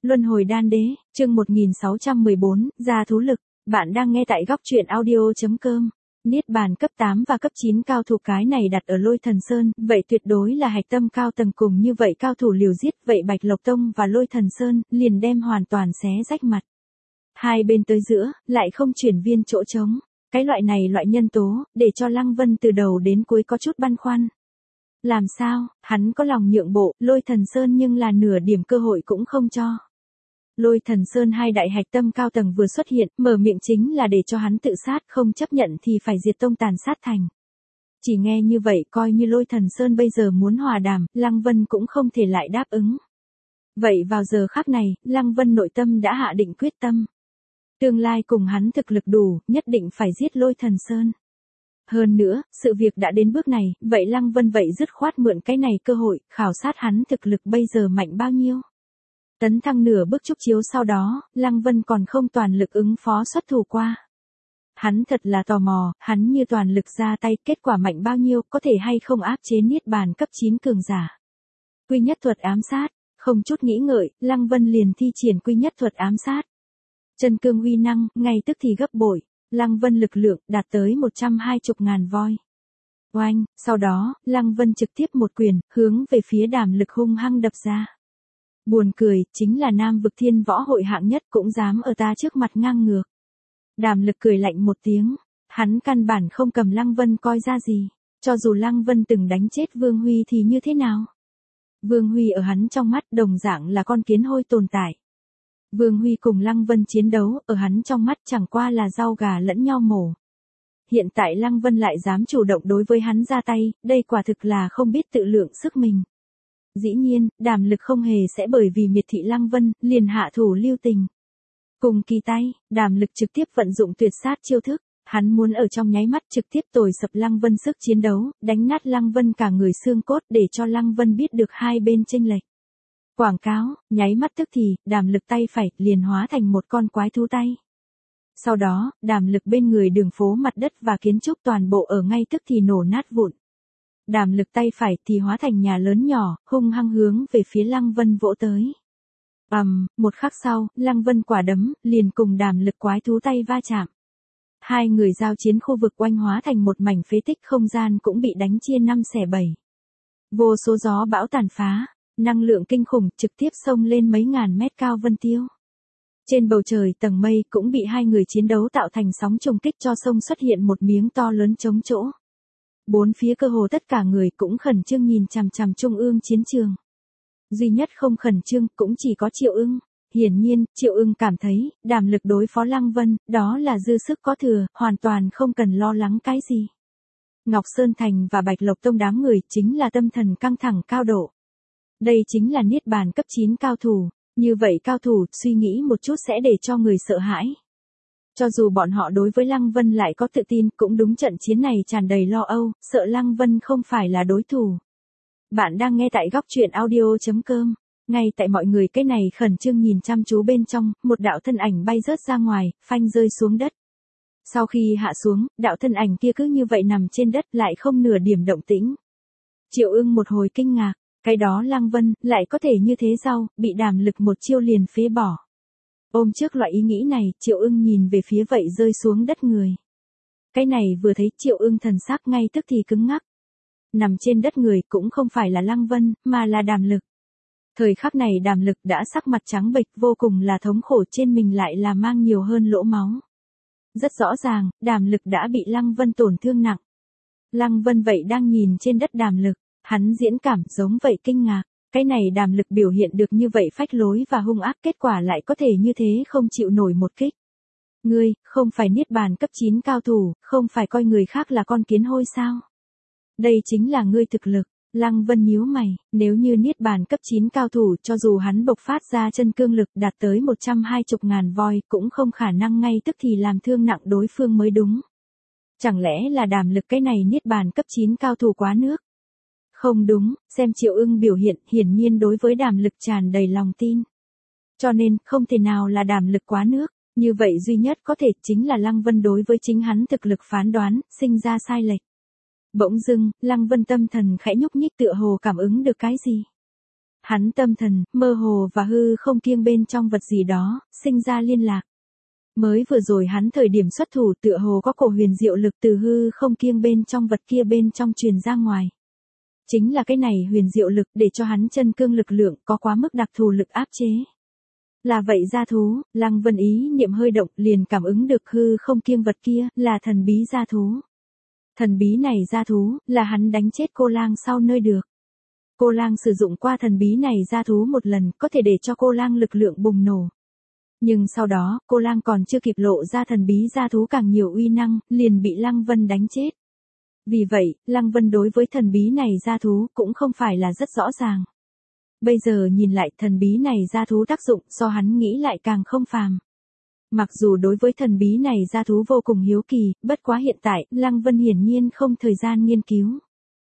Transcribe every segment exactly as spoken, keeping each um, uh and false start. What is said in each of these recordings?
Luân hồi đan đế, chương một nghìn sáu trăm mười bốn, gia thú lực. Bạn đang nghe tại góc truyện audio chấm com. Niết bàn cấp tám và cấp chín cao thủ cái này đặt ở Lôi Thần Sơn, vậy tuyệt đối là hạch tâm cao tầng cùng như vậy cao thủ liều giết, vậy Bạch Lộc Tông và Lôi Thần Sơn liền đem hoàn toàn xé rách mặt. Hai bên tới giữa, lại không chuyển viên chỗ trống. Cái loại này loại nhân tố, để cho Lăng Vân từ đầu đến cuối có chút băn khoăn. Làm sao, hắn có lòng nhượng bộ, Lôi Thần Sơn nhưng là nửa điểm cơ hội cũng không cho. Lôi Thần Sơn hai đại hạch tâm cao tầng vừa xuất hiện, mở miệng chính là để cho hắn tự sát, không chấp nhận thì phải diệt tông tàn sát thành. Chỉ nghe như vậy coi như Lôi Thần Sơn bây giờ muốn hòa đàm, Lăng Vân cũng không thể lại đáp ứng. Vậy vào giờ khắc này, Lăng Vân nội tâm đã hạ định quyết tâm. Tương lai cùng hắn thực lực đủ, nhất định phải giết Lôi Thần Sơn. Hơn nữa, sự việc đã đến bước này, vậy Lăng Vân vậy dứt khoát mượn cái này cơ hội, khảo sát hắn thực lực bây giờ mạnh bao nhiêu. Tấn thăng nửa bước trúc chiếu sau đó, Lăng Vân còn không toàn lực ứng phó xuất thủ qua. Hắn thật là tò mò, hắn như toàn lực ra tay, kết quả mạnh bao nhiêu, có thể hay không áp chế niết bàn cấp chín cường giả. Quy nhất thuật ám sát, không chút nghĩ ngợi, Lăng Vân liền thi triển quy nhất thuật ám sát. Chân cương uy năng, ngay tức thì gấp bội, Lăng Vân lực lượng đạt tới một trăm hai mươi ngàn voi. Oanh, sau đó, Lăng Vân trực tiếp một quyền, hướng về phía Đàm Lực hung hăng đập ra. Buồn cười, chính là Nam vực thiên võ hội hạng nhất cũng dám ở ta trước mặt ngang ngược. Đàm Lực cười lạnh một tiếng, hắn căn bản không cầm Lăng Vân coi ra gì, cho dù Lăng Vân từng đánh chết Vương Huy thì như thế nào. Vương Huy ở hắn trong mắt đồng dạng là con kiến hôi tồn tại. Vương Huy cùng Lăng Vân chiến đấu, ở hắn trong mắt chẳng qua là rau gà lẫn nhau mổ. Hiện tại Lăng Vân lại dám chủ động đối với hắn ra tay, đây quả thực là không biết tự lượng sức mình. Dĩ nhiên, Đàm Lực không hề sẽ bởi vì miệt thị Lăng Vân, liền hạ thủ lưu tình. Cùng kỳ tay, Đàm Lực trực tiếp vận dụng tuyệt sát chiêu thức, hắn muốn ở trong nháy mắt trực tiếp tồi sập Lăng Vân sức chiến đấu, đánh nát Lăng Vân cả người xương cốt để cho Lăng Vân biết được hai bên chênh lệch. Quảng cáo, nháy mắt tức thì, Đàm Lực tay phải liền hóa thành một con quái thú tay. Sau đó, Đàm Lực bên người đường phố mặt đất và kiến trúc toàn bộ ở ngay tức thì nổ nát vụn. Đàm Lực tay phải thì hóa thành nhà lớn nhỏ, hung hăng hướng về phía Lăng Vân vỗ tới. Ầm, um, một khắc sau, Lăng Vân quả đấm, liền cùng Đàm Lực quái thú tay va chạm. Hai người giao chiến khu vực oanh hóa thành một mảnh phế tích, không gian cũng bị đánh chia năm xẻ bảy. Vô số gió bão tàn phá, năng lượng kinh khủng trực tiếp xông lên mấy ngàn mét cao vân tiêu. Trên bầu trời tầng mây cũng bị hai người chiến đấu tạo thành sóng trùng kích cho sông xuất hiện một miếng to lớn trống chỗ. Bốn phía cơ hồ tất cả người cũng khẩn trương nhìn chằm chằm trung ương chiến trường. Duy nhất không khẩn trương cũng chỉ có Triệu Ưng. Hiển nhiên, Triệu Ưng cảm thấy, Đàm Lực đối phó Lăng Vân, đó là dư sức có thừa, hoàn toàn không cần lo lắng cái gì. Ngọc Sơn Thành và Bạch Lộc Tông đám người chính là tâm thần căng thẳng cao độ. Đây chính là niết bàn cấp chín cao thủ, như vậy cao thủ suy nghĩ một chút sẽ để cho người sợ hãi. Cho dù bọn họ đối với Lăng Vân lại có tự tin, cũng đúng trận chiến này tràn đầy lo âu, sợ Lăng Vân không phải là đối thủ. Bạn đang nghe tại góc truyện audio chấm com. Ngay tại mọi người cái này khẩn trương nhìn chăm chú bên trong, một đạo thân ảnh bay rớt ra ngoài, phanh rơi xuống đất. Sau khi hạ xuống, đạo thân ảnh kia cứ như vậy nằm trên đất lại không nửa điểm động tĩnh. Triệu Ưng một hồi kinh ngạc, cái đó Lăng Vân lại có thể như thế sao, bị Đàm Lực một chiêu liền phế bỏ. Ôm trước loại ý nghĩ này, Triệu Ưng nhìn về phía vậy rơi xuống đất người. Cái này vừa thấy Triệu Ưng thần sắc ngay tức thì cứng ngắc. Nằm trên đất người cũng không phải là Lăng Vân, mà là Đàm Lực. Thời khắc này Đàm Lực đã sắc mặt trắng bệch, vô cùng là thống khổ, trên mình lại là mang nhiều hơn lỗ máu. Rất rõ ràng, Đàm Lực đã bị Lăng Vân tổn thương nặng. Lăng Vân vậy đang nhìn trên đất Đàm Lực, hắn diễn cảm giống vậy kinh ngạc. Cái này Đàm Lực biểu hiện được như vậy phách lối và hung ác, kết quả lại có thể như thế không chịu nổi một kích. Ngươi, không phải niết bàn cấp chín cao thủ, không phải coi người khác là con kiến hôi sao? Đây chính là ngươi thực lực. Lăng Vân nhíu mày, nếu như niết bàn cấp chín cao thủ, cho dù hắn bộc phát ra chân cương lực đạt tới một trăm hai mươi ngàn voi, cũng không khả năng ngay tức thì làm thương nặng đối phương mới đúng. Chẳng lẽ là Đàm Lực cái này niết bàn cấp chín cao thủ quá nước? Không đúng, xem Triệu Ưng biểu hiện, hiển nhiên đối với Đàm Lực tràn đầy lòng tin. Cho nên, không thể nào là Đàm Lực quá nước, như vậy duy nhất có thể chính là Lăng Vân đối với chính hắn thực lực phán đoán, sinh ra sai lệch. Bỗng dưng, Lăng Vân tâm thần khẽ nhúc nhích tựa hồ cảm ứng được cái gì. Hắn tâm thần, mơ hồ và hư không kiêng bên trong vật gì đó, sinh ra liên lạc. Mới vừa rồi hắn thời điểm xuất thủ tựa hồ có cổ huyền diệu lực từ hư không kiêng bên trong vật kia bên trong truyền ra ngoài. Chính là cái này huyền diệu lực để cho hắn chân cương lực lượng có quá mức đặc thù lực áp chế. Là vậy gia thú, Lăng Vân ý niệm hơi động liền cảm ứng được hư không kiêng vật kia là thần bí gia thú. Thần bí này gia thú là hắn đánh chết cô lang sau nơi được. Cô lang sử dụng qua thần bí này gia thú một lần có thể để cho cô lang lực lượng bùng nổ. Nhưng sau đó, cô lang còn chưa kịp lộ ra thần bí gia thú càng nhiều uy năng, liền bị Lăng Vân đánh chết. Vì vậy, Lăng Vân đối với thần bí này gia thú cũng không phải là rất rõ ràng. Bây giờ nhìn lại thần bí này gia thú tác dụng so hắn nghĩ lại càng không phàm. Mặc dù đối với thần bí này gia thú vô cùng hiếu kỳ, bất quá hiện tại, Lăng Vân hiển nhiên không thời gian nghiên cứu.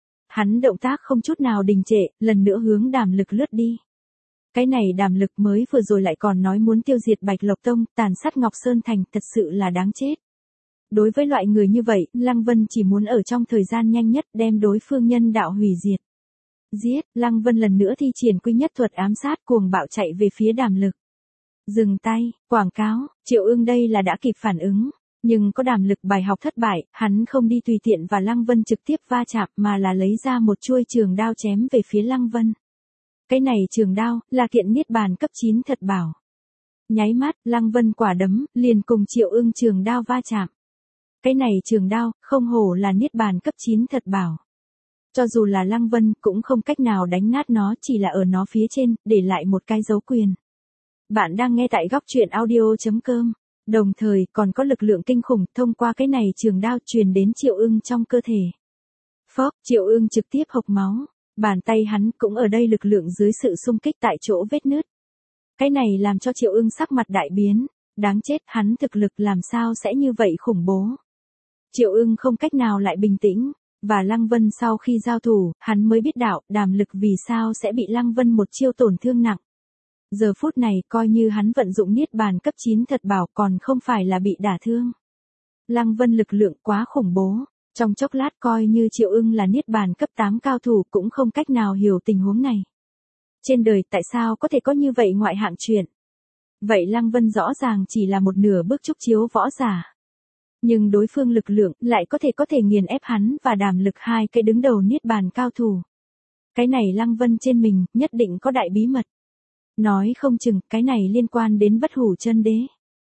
Hắn động tác không chút nào đình trệ, lần nữa hướng Đàm Lực lướt đi. Cái này Đàm Lực mới vừa rồi lại còn nói muốn tiêu diệt Bạch Lộc Tông, tàn sát Ngọc Sơn Thành, thật sự là đáng chết. Đối với loại người như vậy, Lăng Vân chỉ muốn ở trong thời gian nhanh nhất đem đối phương nhân đạo hủy diệt. Giết, Lăng Vân lần nữa thi triển quy nhất thuật ám sát cuồng bạo chạy về phía Đàm Lực. Dừng tay, quảng cáo, Triệu Ưng đây là đã kịp phản ứng. Nhưng có Đàm Lực bài học thất bại, hắn không đi tùy tiện và Lăng Vân trực tiếp va chạm mà là lấy ra một chuôi trường đao chém về phía Lăng Vân. Cái này trường đao, là kiện niết bàn cấp chín thật bảo. Nháy mắt, Lăng Vân quả đấm, liền cùng Triệu Ưng trường đao va chạm. Cái này trường đao, không hổ là niết bàn cấp chín thật bảo. Cho dù là Lăng Vân, cũng không cách nào đánh nát nó, chỉ là ở nó phía trên, để lại một cái dấu quyền. Bạn đang nghe tại góc truyện audio chấm com. Đồng thời, còn có lực lượng kinh khủng, thông qua cái này trường đao truyền đến Triệu Ưng trong cơ thể. Phốc, Triệu Ưng trực tiếp hộc máu. Bàn tay hắn cũng ở đây lực lượng dưới sự xung kích tại chỗ vết nứt. Cái này làm cho Triệu Ưng sắc mặt đại biến. Đáng chết, hắn thực lực làm sao sẽ như vậy khủng bố. Triệu Ưng không cách nào lại bình tĩnh. Và Lăng Vân sau khi giao thủ, hắn mới biết đạo, Đàm Lực vì sao sẽ bị Lăng Vân một chiêu tổn thương nặng. Giờ phút này coi như hắn vận dụng niết bàn cấp chín thật bảo còn không phải là bị đả thương. Lăng Vân lực lượng quá khủng bố. Trong chốc lát coi như Triệu Ưng là niết bàn cấp tám cao thủ cũng không cách nào hiểu tình huống này. Trên đời tại sao có thể có như vậy ngoại hạng chuyện. Vậy Lăng Vân rõ ràng chỉ là một nửa bước trúc chiếu võ giả. Nhưng đối phương lực lượng lại có thể có thể nghiền ép hắn và Đàm Lực hai cái đứng đầu niết bàn cao thủ. Cái này Lăng Vân trên mình nhất định có đại bí mật. Nói không chừng cái này liên quan đến Bất Hủ Chân Đế.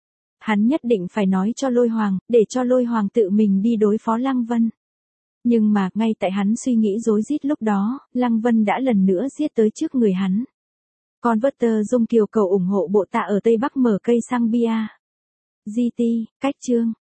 Hắn nhất định phải nói cho Lôi Hoàng, để cho Lôi Hoàng tự mình đi đối phó Lăng Vân. Nhưng mà, ngay tại hắn suy nghĩ rối rít lúc đó, Lăng Vân đã lần nữa giết tới trước người hắn. Converter Dung Kiều cầu ủng hộ bộ tạ ở Tây Bắc mở cây sang bia. giê tê, cách chương.